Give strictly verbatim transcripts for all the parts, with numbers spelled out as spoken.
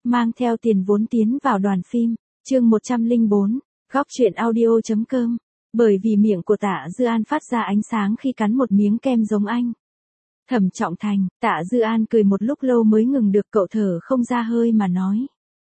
mang theo tiền vốn tiến vào đoàn phim, chương một trăm lẻ bốn, góc truyện audio.com. Bởi vì miệng của Tạ Dư An phát ra ánh sáng khi cắn một miếng kem giống anh. Thẩm Trọng Thành, Tạ Dư An cười một lúc lâu mới ngừng được, cậu thở không ra hơi mà nói.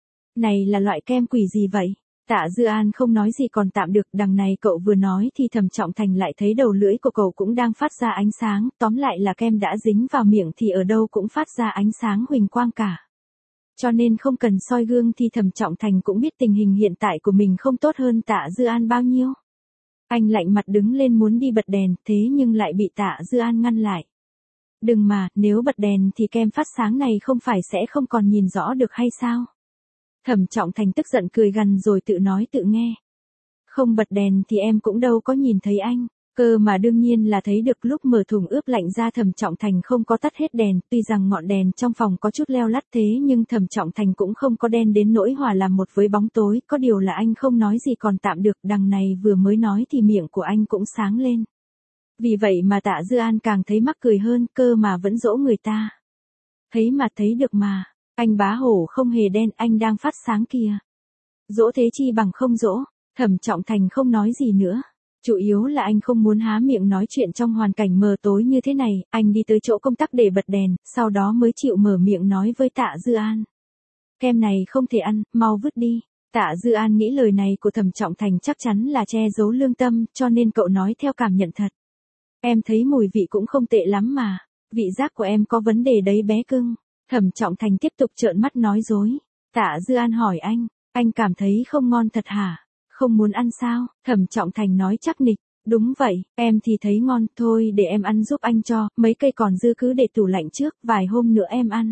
Này là loại kem quỷ gì vậy? Tạ Dư An không nói gì còn tạm được, đằng này cậu vừa nói thì Thẩm Trọng Thành lại thấy đầu lưỡi của cậu cũng đang phát ra ánh sáng, tóm lại là kem đã dính vào miệng thì ở đâu cũng phát ra ánh sáng huỳnh quang cả. Cho nên không cần soi gương thì Thẩm Trọng Thành cũng biết tình hình hiện tại của mình không tốt hơn Tạ Dư An bao nhiêu. Anh lạnh mặt đứng lên muốn đi bật đèn, thế nhưng lại bị Tạ Dư An ngăn lại. Đừng mà, nếu bật đèn thì kem phát sáng này không phải sẽ không còn nhìn rõ được hay sao? Thẩm Trọng Thành tức giận cười gằn rồi tự nói tự nghe. Không bật đèn thì em cũng đâu có nhìn thấy anh, cơ mà đương nhiên là thấy được. Lúc mở thùng ướp lạnh ra Thẩm Trọng Thành không có tắt hết đèn, tuy rằng ngọn đèn trong phòng có chút leo lắt thế nhưng Thẩm Trọng Thành cũng không có đen đến nỗi hòa làm một với bóng tối, có điều là anh không nói gì còn tạm được, đằng này vừa mới nói thì miệng của anh cũng sáng lên. Vì vậy mà Tạ Dư An càng thấy mắc cười hơn, cơ mà vẫn dỗ người ta. Thấy mà thấy được mà, anh bá hổ không hề đen, anh đang phát sáng kìa. Dỗ thế chi bằng không dỗ. Thẩm Trọng Thành không nói gì nữa. Chủ yếu là anh không muốn há miệng nói chuyện trong hoàn cảnh mờ tối như thế này, anh đi tới chỗ công tắc để bật đèn, sau đó mới chịu mở miệng nói với Tạ Dư An. Kem này không thể ăn, mau vứt đi. Tạ Dư An nghĩ lời này của Thẩm Trọng Thành chắc chắn là che giấu lương tâm, cho nên cậu nói theo cảm nhận thật. Em thấy mùi vị cũng không tệ lắm mà, vị giác của em có vấn đề đấy bé cưng. Thẩm Trọng Thành tiếp tục trợn mắt nói dối. Tạ Dư An hỏi anh, anh cảm thấy không ngon thật hả? Không muốn ăn sao? Thẩm Trọng Thành nói chắc nịch, đúng vậy, em thì thấy ngon, thôi để em ăn giúp anh cho, mấy cây còn dư cứ để tủ lạnh trước, vài hôm nữa em ăn.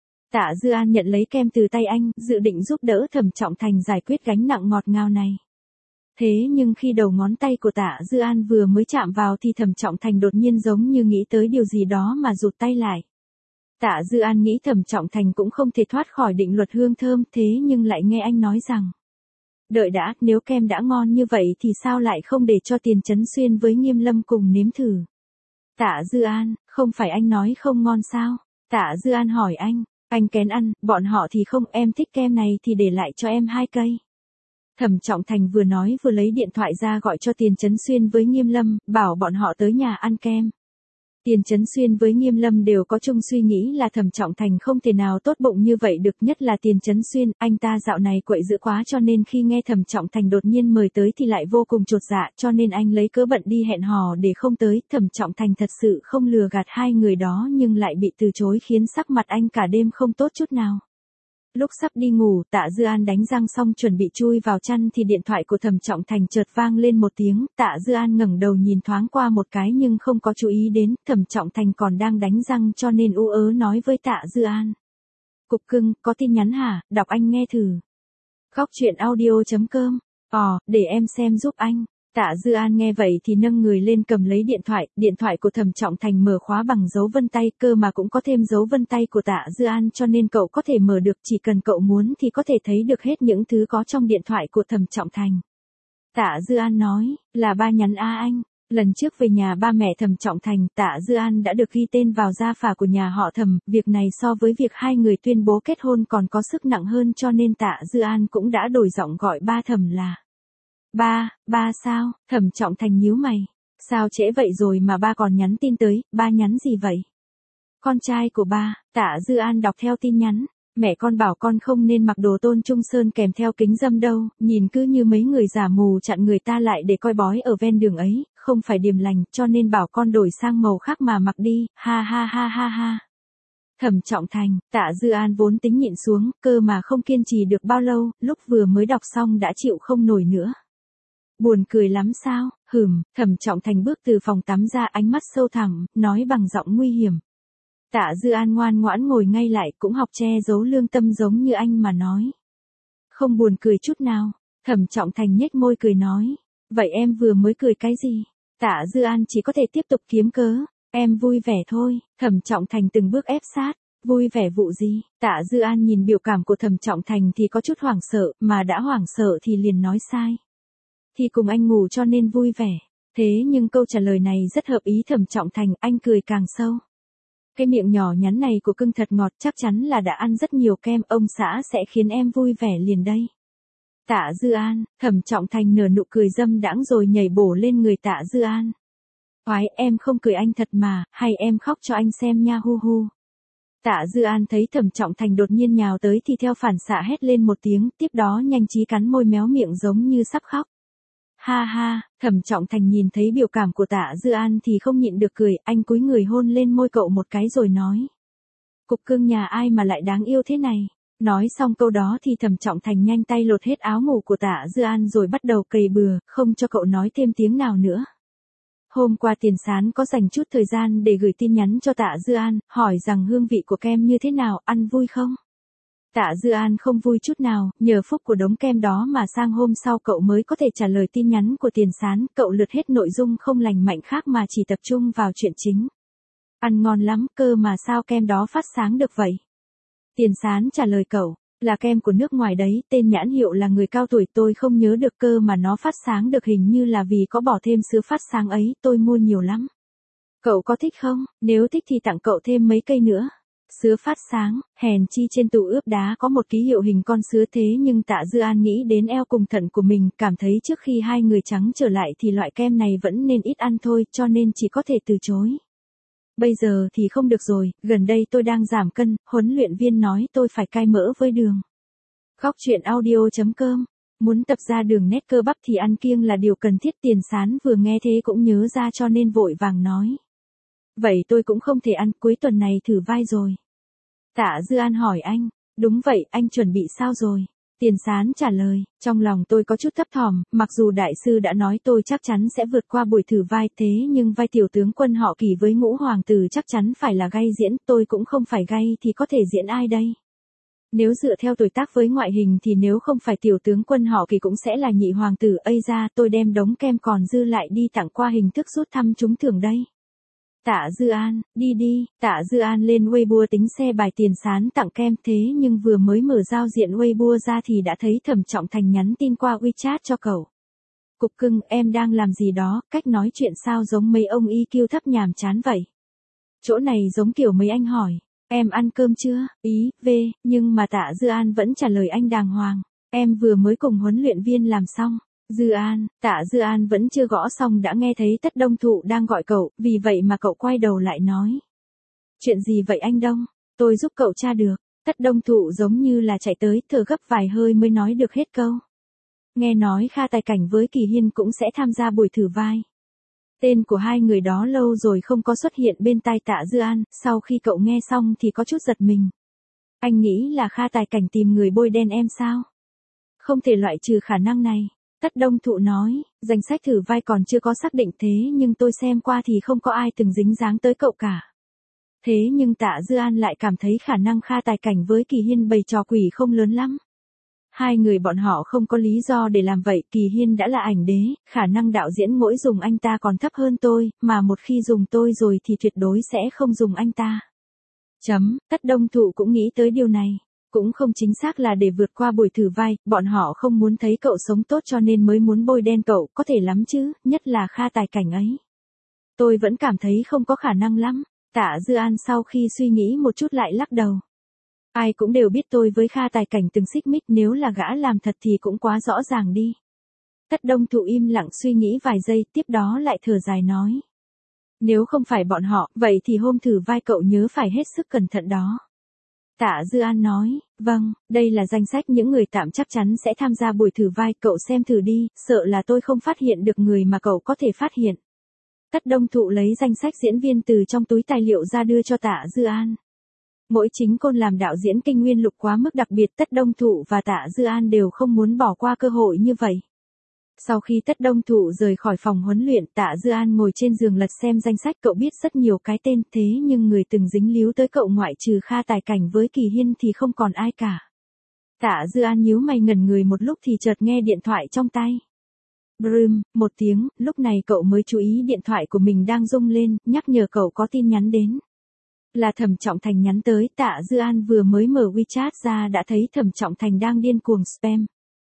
Tạ Dư An nhận lấy kem từ tay anh, dự định giúp đỡ Thẩm Trọng Thành giải quyết gánh nặng ngọt ngào này. Thế nhưng khi đầu ngón tay của Tạ Dư An vừa mới chạm vào thì Thẩm Trọng Thành đột nhiên giống như nghĩ tới điều gì đó mà rụt tay lại. Tạ Dư An nghĩ Thẩm Trọng Thành cũng không thể thoát khỏi định luật hương thơm, thế nhưng lại nghe anh nói rằng. Đợi đã, nếu kem đã ngon như vậy thì sao lại không để cho Tiền Chấn Xuyên với Nghiêm Lâm cùng nếm thử? Tạ Dư An, không phải anh nói không ngon sao? Tạ Dư An hỏi anh, anh kén ăn, bọn họ thì không, em thích kem này thì để lại cho em hai cây. Thẩm Trọng Thành vừa nói vừa lấy điện thoại ra gọi cho Tiền Chấn Xuyên với Nghiêm Lâm, bảo bọn họ tới nhà ăn kem. Tiền Chấn Xuyên với Nghiêm Lâm đều có chung suy nghĩ là Thẩm Trọng Thành không thể nào tốt bụng như vậy được, nhất là Tiền Chấn Xuyên, anh ta dạo này quậy dữ quá cho nên khi nghe Thẩm Trọng Thành đột nhiên mời tới thì lại vô cùng chột dạ, cho nên anh lấy cớ bận đi hẹn hò để không tới. Thẩm Trọng Thành thật sự không lừa gạt hai người đó nhưng lại bị từ chối khiến sắc mặt anh cả đêm không tốt chút nào. Lúc sắp đi ngủ, Tạ Dư An đánh răng xong chuẩn bị chui vào chăn thì điện thoại của Thẩm Trọng Thành chợt vang lên một tiếng, Tạ Dư An ngẩng đầu nhìn thoáng qua một cái nhưng không có chú ý đến, Thẩm Trọng Thành còn đang đánh răng cho nên ú ớ nói với Tạ Dư An. Cục cưng, có tin nhắn hả, đọc anh nghe thử. Góc truyện audio.com, ờ, để em xem giúp anh. Tạ Dư An nghe vậy thì nâng người lên cầm lấy điện thoại, điện thoại của Thẩm Trọng Thành mở khóa bằng dấu vân tay, cơ mà cũng có thêm dấu vân tay của Tạ Dư An cho nên cậu có thể mở được, chỉ cần cậu muốn thì có thể thấy được hết những thứ có trong điện thoại của Thẩm Trọng Thành. Tạ Dư An nói, là ba nhắn a anh. Lần trước về nhà ba mẹ Thẩm Trọng Thành, Tạ Dư An đã được ghi tên vào gia phả của nhà họ Thẩm, việc này so với việc hai người tuyên bố kết hôn còn có sức nặng hơn cho nên Tạ Dư An cũng đã đổi giọng gọi ba Thẩm là ba. Ba sao? Thẩm Trọng Thành nhíu mày. Sao trễ vậy rồi mà ba còn nhắn tin tới, ba nhắn gì vậy? Con trai của ba. Tạ Dư An đọc theo tin nhắn. Mẹ con bảo con không nên mặc đồ Tôn Trung Sơn kèm theo kính râm đâu, nhìn cứ như mấy người giả mù chặn người ta lại để coi bói ở ven đường ấy, không phải điềm lành, cho nên bảo con đổi sang màu khác mà mặc đi, ha ha ha ha ha. Thẩm Trọng Thành, Tạ Dư An vốn tính nhịn xuống, cơ mà không kiên trì được bao lâu, lúc vừa mới đọc xong đã chịu không nổi nữa. Buồn cười lắm sao? Hừm. Thẩm Trọng Thành bước từ phòng tắm ra, ánh mắt sâu thẳm, nói bằng giọng nguy hiểm. Tạ Dư An ngoan ngoãn ngồi ngay lại, cũng học che giấu lương tâm giống như anh mà nói. Không buồn cười chút nào. Thẩm Trọng Thành nhếch môi cười nói. Vậy em vừa mới cười cái gì? Tạ Dư An chỉ có thể tiếp tục kiếm cớ. Em vui vẻ thôi. Thẩm Trọng Thành từng bước ép sát. Vui vẻ vụ gì? Tạ Dư An nhìn biểu cảm của Thẩm Trọng Thành thì có chút hoảng sợ, mà đã hoảng sợ thì liền nói sai. Thì cùng anh ngủ cho nên vui vẻ. Thế nhưng câu trả lời này rất hợp ý Thẩm Trọng Thành, anh cười càng sâu. Cái miệng nhỏ nhắn này của cưng thật ngọt, chắc chắn là đã ăn rất nhiều kem, ông xã sẽ khiến em vui vẻ liền đây. Tạ Dư An, Thẩm Trọng Thành nở nụ cười dâm đãng rồi nhảy bổ lên người Tạ Dư An. Oái, em không cười anh thật mà, hay em khóc cho anh xem nha hu hu. Tạ Dư An thấy Thẩm Trọng Thành đột nhiên nhào tới thì theo phản xạ hét lên một tiếng, tiếp đó nhanh trí cắn môi méo miệng giống như sắp khóc. Ha ha, Thẩm Trọng Thành nhìn thấy biểu cảm của Tạ Dư An thì không nhịn được cười, anh cúi người hôn lên môi cậu một cái rồi nói. Cục cưng nhà ai mà lại đáng yêu thế này. Nói xong câu đó thì Thẩm Trọng Thành nhanh tay lột hết áo ngủ của Tạ Dư An rồi bắt đầu cày bừa, không cho cậu nói thêm tiếng nào nữa. Hôm qua Tiền Sán có dành chút thời gian để gửi tin nhắn cho Tạ Dư An, hỏi rằng hương vị của kem như thế nào, ăn vui không? Tạ Dư An không vui chút nào, nhờ phúc của đống kem đó mà sang hôm sau cậu mới có thể trả lời tin nhắn của Tiền Sán, cậu lượt hết nội dung không lành mạnh khác mà chỉ tập trung vào chuyện chính. Ăn ngon lắm, cơ mà sao kem đó phát sáng được vậy? Tiền Sán trả lời cậu, là kem của nước ngoài đấy, tên nhãn hiệu là người cao tuổi, tôi không nhớ được cơ mà nó phát sáng được, hình như là vì có bỏ thêm sữa phát sáng ấy, tôi mua nhiều lắm. Cậu có thích không? Nếu thích thì tặng cậu thêm mấy cây nữa. Sứa phát sáng, hèn chi trên tủ ướp đá có một ký hiệu hình con sứa, thế nhưng Tạ Dư An nghĩ đến eo cùng thận của mình, cảm thấy trước khi hai người trắng trở lại thì loại kem này vẫn nên ít ăn thôi, cho nên chỉ có thể từ chối. Bây giờ thì không được rồi, gần đây tôi đang giảm cân, huấn luyện viên nói tôi phải cai mỡ với đường. Góc truyện audio chấm com. Muốn tập ra đường nét cơ bắp thì ăn kiêng là điều cần thiết. Tiền Sán vừa nghe thế cũng nhớ ra cho nên vội vàng nói. Vậy tôi cũng không thể ăn, cuối tuần này thử vai rồi. Tạ Dư An hỏi anh, đúng vậy, anh chuẩn bị sao rồi? Tiền Sán trả lời, trong lòng tôi có chút thấp thỏm, mặc dù đại sư đã nói tôi chắc chắn sẽ vượt qua buổi thử vai, thế nhưng vai tiểu tướng quân họ Kỳ với Ngũ hoàng tử chắc chắn phải là gay diễn, tôi cũng không phải gay thì có thể diễn ai đây? Nếu dựa theo tuổi tác với ngoại hình thì nếu không phải tiểu tướng quân họ Kỳ cũng sẽ là nhị hoàng tử, ây ra tôi đem đống kem còn dư lại đi tặng qua hình thức rút thăm trúng thưởng đây. Tạ Dư An, đi đi, Tạ Dư An lên Weibo tính xe bài Tiền Sán tặng kem, thế nhưng vừa mới mở giao diện Weibo ra thì đã thấy Thẩm Trọng Thành nhắn tin qua WeChat cho cậu. Cục cưng, em đang làm gì đó, cách nói chuyện sao giống mấy ông i kiu thấp nhàm chán vậy? Chỗ này giống kiểu mấy anh hỏi, em ăn cơm chưa, ý, v, nhưng mà Tạ Dư An vẫn trả lời anh đàng hoàng, em vừa mới cùng huấn luyện viên làm xong. Dư An, Tạ Dư An vẫn chưa gõ xong đã nghe thấy Tất Đông Thụ đang gọi cậu, vì vậy mà cậu quay đầu lại nói. Chuyện gì vậy anh Đông? Tôi giúp cậu tra được. Tất Đông Thụ giống như là chạy tới, thở gấp vài hơi mới nói được hết câu. Nghe nói Kha Tài Cảnh với Kỳ Hiên cũng sẽ tham gia buổi thử vai. Tên của hai người đó lâu rồi không có xuất hiện bên tai Tạ Dư An, sau khi cậu nghe xong thì có chút giật mình. Anh nghĩ là Kha Tài Cảnh tìm người bôi đen em sao? Không thể loại trừ khả năng này. Tất Đông Thụ nói, danh sách thử vai còn chưa có xác định, thế nhưng tôi xem qua thì không có ai từng dính dáng tới cậu cả. Thế nhưng Tạ Dư An lại cảm thấy khả năng Kha Tài Cảnh với Kỳ Hiên bày trò quỷ không lớn lắm. Hai người bọn họ không có lý do để làm vậy, Kỳ Hiên đã là ảnh đế, khả năng đạo diễn mỗi dùng anh ta còn thấp hơn tôi, mà một khi dùng tôi rồi thì tuyệt đối sẽ không dùng anh ta. Chấm, Tất Đông Thụ cũng nghĩ tới điều này. Cũng không chính xác là để vượt qua buổi thử vai, bọn họ không muốn thấy cậu sống tốt cho nên mới muốn bôi đen cậu, có thể lắm chứ, nhất là Kha Tài Cảnh ấy. Tôi vẫn cảm thấy không có khả năng lắm. Tạ Dư An sau khi suy nghĩ một chút lại lắc đầu. Ai cũng đều biết tôi với Kha Tài Cảnh từng xích mích, nếu là gã làm thật thì cũng quá rõ ràng đi. Tất Đông Thụ im lặng suy nghĩ vài giây, tiếp đó lại thở dài nói. Nếu không phải bọn họ, vậy thì hôm thử vai cậu nhớ phải hết sức cẩn thận đó. Tạ Dư An nói, vâng, đây là danh sách những người tạm chắc chắn sẽ tham gia buổi thử vai, cậu xem thử đi, sợ là tôi không phát hiện được người mà cậu có thể phát hiện. Tất Đông Thụ lấy danh sách diễn viên từ trong túi tài liệu ra đưa cho Tạ Dư An. Mỗi chính côn làm đạo diễn kinh nguyên lục quá mức đặc biệt, Tất Đông Thụ và Tạ Dư An đều không muốn bỏ qua cơ hội như vậy. Sau khi Tất Đông Thụ rời khỏi phòng huấn luyện, Tạ Dư An ngồi trên giường lật xem danh sách, cậu biết rất nhiều cái tên, thế nhưng người từng dính líu tới cậu ngoại trừ Kha Tài Cảnh với Kỳ Hiên thì không còn ai cả. Tạ Dư An nhíu mày ngẩn người một lúc thì chợt nghe điện thoại trong tay. Brum, một tiếng, lúc này cậu mới chú ý điện thoại của mình đang rung lên, nhắc nhở cậu có tin nhắn đến. Là Thẩm Trọng Thành nhắn tới, Tạ Dư An vừa mới mở WeChat ra đã thấy Thẩm Trọng Thành đang điên cuồng spam.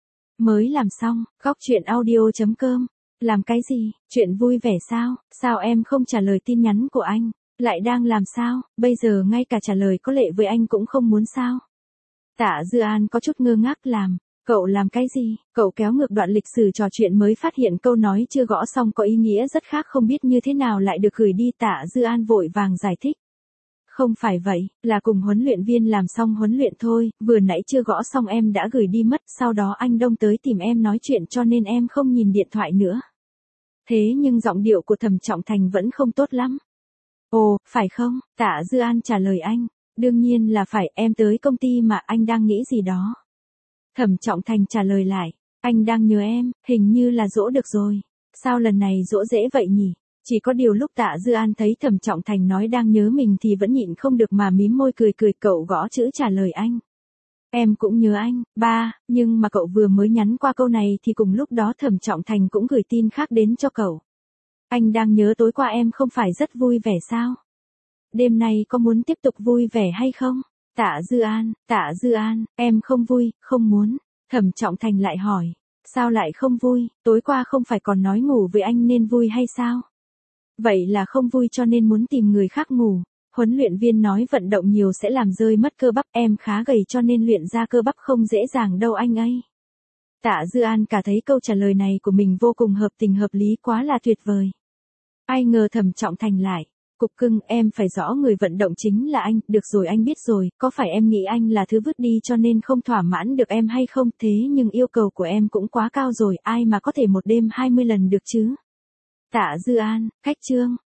Mới làm xong, góc truyện audio chấm com. Làm cái gì? Chuyện vui vẻ sao? Sao em không trả lời tin nhắn của anh? Lại đang làm sao, bây giờ ngay cả trả lời có lệ với anh cũng không muốn sao? Tạ Dư An có chút ngơ ngác làm. Cậu làm cái gì? Cậu kéo ngược đoạn lịch sử trò chuyện mới phát hiện câu nói chưa gõ xong có ý nghĩa rất khác không biết như thế nào lại được gửi đi. Tạ Dư An vội vàng giải thích. Không phải vậy, là cùng huấn luyện viên làm xong huấn luyện thôi, vừa nãy chưa gõ xong em đã gửi đi mất, sau đó anh Đông tới tìm em nói chuyện cho nên em không nhìn điện thoại nữa. Thế nhưng giọng điệu của Thẩm Trọng Thành vẫn không tốt lắm. Ồ, phải không? Tạ Dư An trả lời anh. Đương nhiên là phải, em tới công ty mà anh đang nghĩ gì đó. Thẩm Trọng Thành trả lời lại. Anh đang nhớ em, hình như là dỗ được rồi. Sao lần này dỗ dễ vậy nhỉ? Chỉ có điều lúc Tạ Dư An thấy Thẩm Trọng Thành nói đang nhớ mình thì vẫn nhịn không được mà mím môi cười cười. Cậu gõ chữ trả lời anh. Em cũng nhớ anh, ba, nhưng mà cậu vừa mới nhắn qua câu này thì cùng lúc đó Thẩm Trọng Thành cũng gửi tin khác đến cho cậu. Anh đang nhớ tối qua em không phải rất vui vẻ sao? Đêm nay có muốn tiếp tục vui vẻ hay không? Tạ Dư An, Tạ Dư An, em không vui, không muốn. Thẩm Trọng Thành lại hỏi. Sao lại không vui, tối qua không phải còn nói ngủ với anh nên vui hay sao? Vậy là không vui cho nên muốn tìm người khác ngủ. Huấn luyện viên nói vận động nhiều sẽ làm rơi mất cơ bắp, em khá gầy cho nên luyện ra cơ bắp không dễ dàng đâu anh ấy. Tạ Dư An cả thấy câu trả lời này của mình vô cùng hợp tình hợp lý, quá là tuyệt vời. Ai ngờ Thẩm Trọng Thành lại. Cục cưng, em phải rõ người vận động chính là anh, được rồi anh biết rồi, có phải em nghĩ anh là thứ vứt đi cho nên không thỏa mãn được em hay không? Thế nhưng yêu cầu của em cũng quá cao rồi, ai mà có thể một đêm hai mươi lần được chứ? Tạ Dư An, cách chương.